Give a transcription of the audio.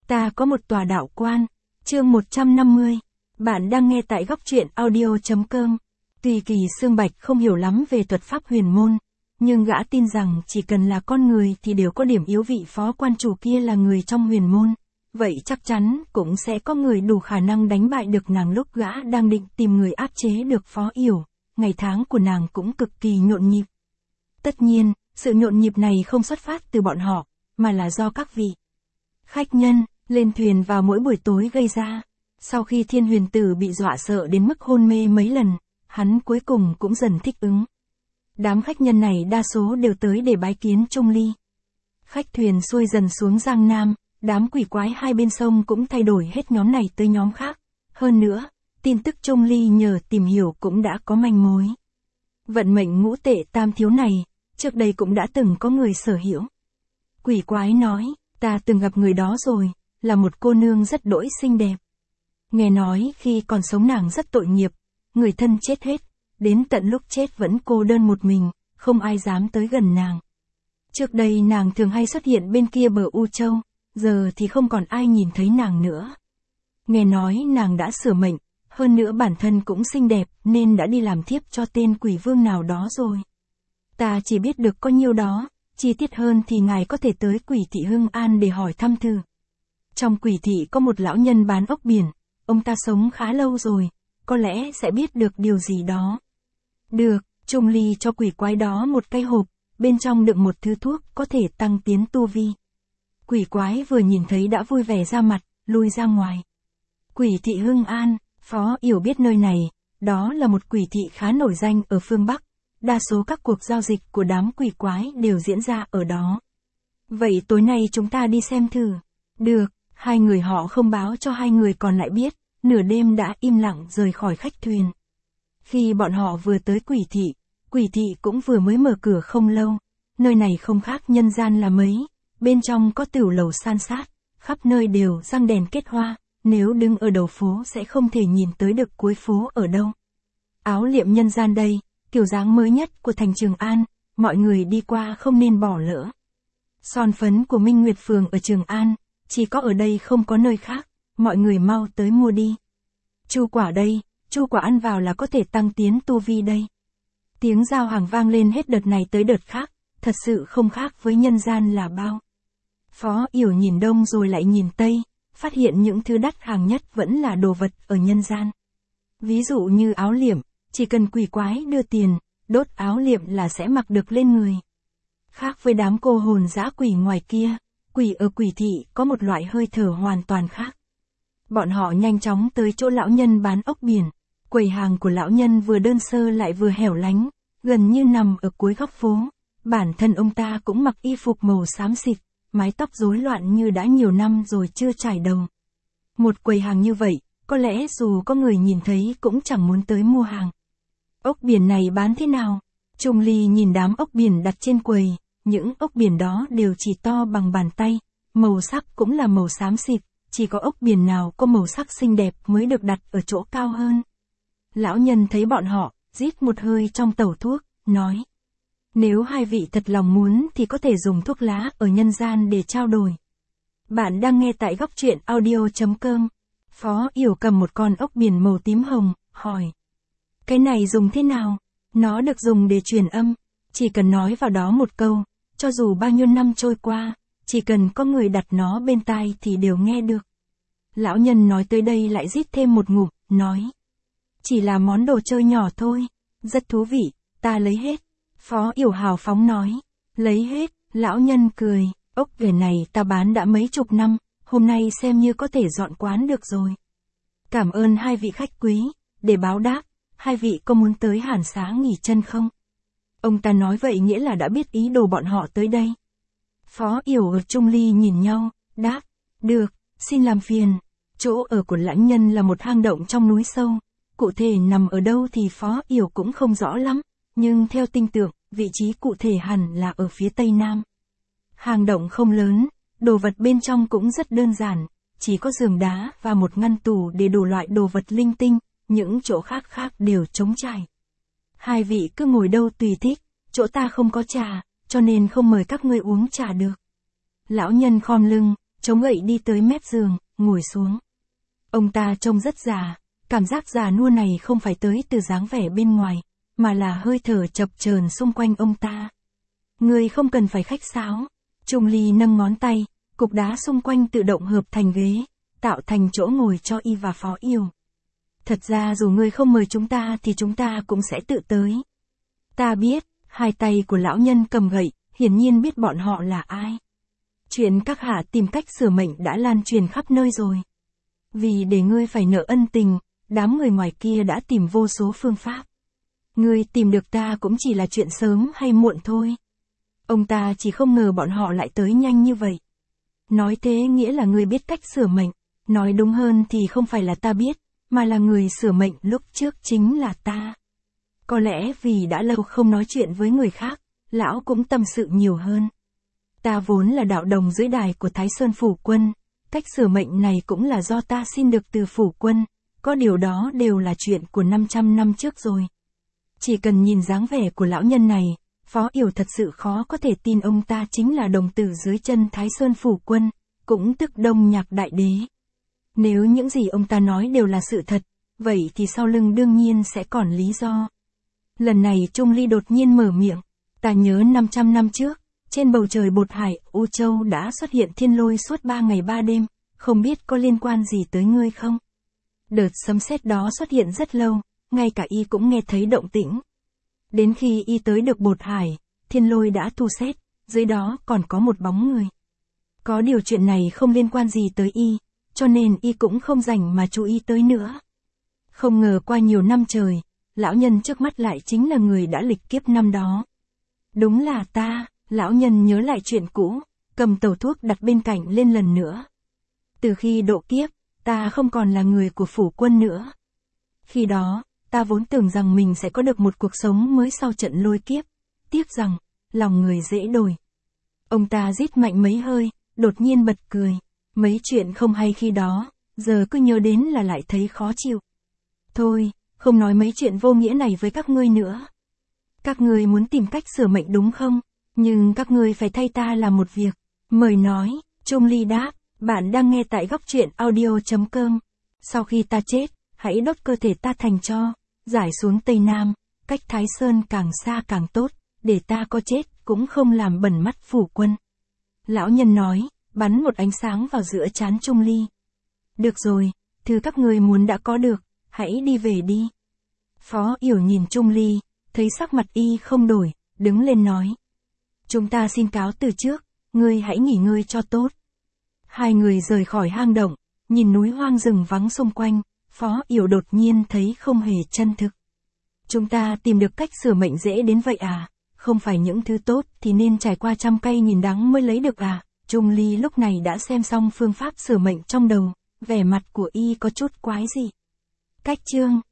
Ta có một tòa đạo quan. Chương 150. Bạn đang nghe tại góc truyện audio.com. Tuy Kỳ Xương Bạch không hiểu lắm về thuật pháp huyền môn, nhưng gã tin rằng chỉ cần là con người thì đều có điểm yếu. Vị phó quan chủ kia là người trong huyền môn, vậy chắc chắn cũng sẽ có người đủ khả năng đánh bại được nàng. Lúc gã đang định tìm người áp chế được Phó Yểu, ngày tháng của nàng cũng cực kỳ nhộn nhịp. Tất nhiên, sự nhộn nhịp này không xuất phát từ bọn họ, mà là do các vị khách nhân lên thuyền vào mỗi buổi tối gây ra. Sau khi Thiên Huyền Tử bị dọa sợ đến mức hôn mê mấy lần, hắn cuối cùng cũng dần thích ứng. Đám khách nhân này đa số đều tới để bái kiến Trung Ly. Khách thuyền xuôi dần xuống Giang Nam, đám quỷ quái hai bên sông cũng thay đổi hết nhóm này tới nhóm khác. Hơn nữa, tin tức Trung Ly nhờ tìm hiểu cũng đã có manh mối. Vận mệnh ngũ tệ tam thiếu này, trước đây cũng đã từng có người sở hữu. Quỷ quái nói, ta từng gặp người đó rồi, là một cô nương rất đỗi xinh đẹp. Nghe nói khi còn sống nàng rất tội nghiệp, người thân chết hết, đến tận lúc chết vẫn cô đơn một mình, không ai dám tới gần nàng. Trước đây nàng thường hay xuất hiện bên kia bờ U Châu, giờ thì không còn ai nhìn thấy nàng nữa. Nghe nói nàng đã sửa mệnh, hơn nữa bản thân cũng xinh đẹp nên đã đi làm thiếp cho tên quỷ vương nào đó rồi. Ta chỉ biết được có nhiêu đó, chi tiết hơn thì ngài có thể tới Quỷ thị Hưng An để hỏi thăm thử. Trong Quỷ thị có một lão nhân bán ốc biển, ông ta sống khá lâu rồi, có lẽ sẽ biết được điều gì đó. Được, Trung Ly cho quỷ quái đó một cái hộp, bên trong đựng một thứ thuốc có thể tăng tiến tu vi. Quỷ quái vừa nhìn thấy đã vui vẻ ra mặt, lui ra ngoài. Quỷ thị Hưng An, Phó Yểu biết nơi này, đó là một quỷ thị khá nổi danh ở phương Bắc. Đa số các cuộc giao dịch của đám quỷ quái đều diễn ra ở đó. Vậy tối nay chúng ta đi xem thử. Được, hai người họ không báo cho hai người còn lại biết, nửa đêm đã im lặng rời khỏi khách thuyền. Khi bọn họ vừa tới quỷ thị cũng vừa mới mở cửa không lâu. Nơi này không khác nhân gian là mấy, bên trong có tửu lầu san sát, khắp nơi đều răng đèn kết hoa, nếu đứng ở đầu phố sẽ không thể nhìn tới được cuối phố ở đâu. Áo liệm nhân gian đây, kiểu dáng mới nhất của thành Trường An, mọi người đi qua không nên bỏ lỡ. Son phấn của Minh Nguyệt Phường ở Trường An, chỉ có ở đây không có nơi khác, mọi người mau tới mua đi. Chu quả đây, chu quả ăn vào là có thể tăng tiến tu vi đây. Tiếng giao hàng vang lên hết đợt này tới đợt khác, thật sự không khác với nhân gian là bao. Phó Yểu nhìn đông rồi lại nhìn tây, phát hiện những thứ đắt hàng nhất vẫn là đồ vật ở nhân gian. Ví dụ như áo liệm, chỉ cần quỷ quái đưa tiền, đốt áo liệm là sẽ mặc được lên người. Khác với đám cô hồn dã quỷ ngoài kia, quỷ ở Quỷ thị có một loại hơi thở hoàn toàn khác. Bọn họ nhanh chóng tới chỗ lão nhân bán ốc biển. Quầy hàng của lão nhân vừa đơn sơ lại vừa hẻo lánh, gần như nằm ở cuối góc phố. Bản thân ông ta cũng mặc y phục màu xám xịt, mái tóc rối loạn như đã nhiều năm rồi chưa chải đầu. Một quầy hàng như vậy, có lẽ dù có người nhìn thấy cũng chẳng muốn tới mua hàng. Ốc biển này bán thế nào? Trung Ly nhìn đám ốc biển đặt trên quầy, những ốc biển đó đều chỉ to bằng bàn tay, màu sắc cũng là màu xám xịt, chỉ có ốc biển nào có màu sắc xinh đẹp mới được đặt ở chỗ cao hơn. Lão nhân thấy bọn họ, rít một hơi trong tẩu thuốc, nói. Nếu hai vị thật lòng muốn thì có thể dùng thuốc lá ở nhân gian để trao đổi. Bạn đang nghe tại góc truyện audio.com. Phó Yểu cầm một con ốc biển màu tím hồng, hỏi. Cái này dùng thế nào? Nó được dùng để truyền âm, chỉ cần nói vào đó một câu, cho dù bao nhiêu năm trôi qua, chỉ cần có người đặt nó bên tai thì đều nghe được. Lão nhân nói tới đây lại rít thêm một ngụm, nói. Chỉ là món đồ chơi nhỏ thôi, rất thú vị, ta lấy hết. Phó Yểu hào phóng nói, lấy hết, lão nhân cười, ốc biển này ta bán đã mấy chục năm, hôm nay xem như có thể dọn quán được rồi. Cảm ơn hai vị khách quý, để báo đáp, hai vị có muốn tới Hàn Xá nghỉ chân không? Ông ta nói vậy nghĩa là đã biết ý đồ bọn họ tới đây. Phó Yểu và Trung Ly nhìn nhau, đáp, được, xin làm phiền. Chỗ ở của lãnh nhân là một hang động trong núi sâu, cụ thể nằm ở đâu thì Phó Yểu cũng không rõ lắm, nhưng theo tinh tượng, vị trí cụ thể hẳn là ở phía tây nam. Hang động không lớn, đồ vật bên trong cũng rất đơn giản, chỉ có giường đá và một ngăn tủ để đủ loại đồ vật linh tinh, những chỗ khác đều trống trải. Hai vị cứ ngồi đâu tùy thích, chỗ ta không có trà, cho nên không mời các ngươi uống trà được. Lão nhân khom lưng, chống gậy đi tới mép giường, ngồi xuống. Ông ta trông rất già, cảm giác già nua này không phải tới từ dáng vẻ bên ngoài, mà là hơi thở chập chờn xung quanh ông ta. Ngươi không cần phải khách sáo. Trung Ly nâng ngón tay, cục đá xung quanh tự động hợp thành ghế, tạo thành chỗ ngồi cho y và Phó Yểu. Thật ra dù ngươi không mời chúng ta thì chúng ta cũng sẽ tự tới. Ta biết, hai tay của lão nhân cầm gậy, hiển nhiên biết bọn họ là ai. Chuyện các hạ tìm cách sửa mệnh đã lan truyền khắp nơi rồi. Vì để ngươi phải nợ ân tình, đám người ngoài kia đã tìm vô số phương pháp. Ngươi tìm được ta cũng chỉ là chuyện sớm hay muộn thôi. Ông ta chỉ không ngờ bọn họ lại tới nhanh như vậy. Nói thế nghĩa là ngươi biết cách sửa mệnh, nói đúng hơn thì không phải là ta biết, mà là người sửa mệnh lúc trước chính là ta. Có lẽ vì đã lâu không nói chuyện với người khác, lão cũng tâm sự nhiều hơn. Ta vốn là đạo đồng dưới đài của Thái Sơn Phủ Quân, cách sửa mệnh này cũng là do ta xin được từ Phủ Quân, có điều đó đều là chuyện của 500 năm trước rồi. Chỉ cần nhìn dáng vẻ của lão nhân này, Phó Yểu thật sự khó có thể tin ông ta chính là đồng tử dưới chân Thái Sơn Phủ Quân, cũng tức Đông Nhạc Đại Đế. Nếu những gì ông ta nói đều là sự thật, vậy thì sau lưng đương nhiên sẽ còn lý do. Lần này Trung Ly đột nhiên mở miệng, ta nhớ 500 năm trước, trên bầu trời Bột Hải, U Châu đã xuất hiện thiên lôi suốt 3 ngày 3 đêm, không biết có liên quan gì tới ngươi không? Đợt sấm sét đó xuất hiện rất lâu, ngay cả y cũng nghe thấy động tĩnh. Đến khi y tới được Bột Hải, thiên lôi đã thu xét, dưới đó còn có một bóng người. Có điều chuyện này không liên quan gì tới y, cho nên y cũng không rảnh mà chú ý tới nữa. Không ngờ qua nhiều năm trời, lão nhân trước mắt lại chính là người đã lịch kiếp năm đó. Đúng là ta, lão nhân nhớ lại chuyện cũ, cầm tàu thuốc đặt bên cạnh lên lần nữa. Từ khi độ kiếp, ta không còn là người của Phủ Quân nữa. Khi đó, ta vốn tưởng rằng mình sẽ có được một cuộc sống mới sau trận lôi kiếp, tiếc rằng, lòng người dễ đổi. Ông ta rít mạnh mấy hơi, đột nhiên bật cười. Mấy chuyện không hay khi đó, giờ cứ nhớ đến là lại thấy khó chịu. Thôi, không nói mấy chuyện vô nghĩa này với các ngươi nữa. Các ngươi muốn tìm cách sửa mệnh đúng không? Nhưng các ngươi phải thay ta làm một việc. Mời nói, Trung Ly đáp, bạn đang nghe tại góc truyện audio.com. Sau khi ta chết, hãy đốt cơ thể ta thành tro, giải xuống Tây Nam, cách Thái Sơn càng xa càng tốt, để ta có chết cũng không làm bẩn mắt Phủ Quân. Lão nhân nói, bắn một ánh sáng vào giữa trán Trung Ly. Được rồi, thứ các ngươi muốn đã có được, hãy đi về đi. Phó Yểu nhìn Trung Ly, thấy sắc mặt y không đổi, đứng lên nói. Chúng ta xin cáo từ trước, ngươi hãy nghỉ ngơi cho tốt. Hai người rời khỏi hang động, nhìn núi hoang rừng vắng xung quanh, Phó Yểu đột nhiên thấy không hề chân thực. Chúng ta tìm được cách sửa mệnh dễ đến vậy à, không phải những thứ tốt thì nên trải qua trăm cây nghìn đắng mới lấy được à. Trung Ly lúc này đã xem xong phương pháp sửa mệnh trong đầu, vẻ mặt của y có chút quái dị. Cách chương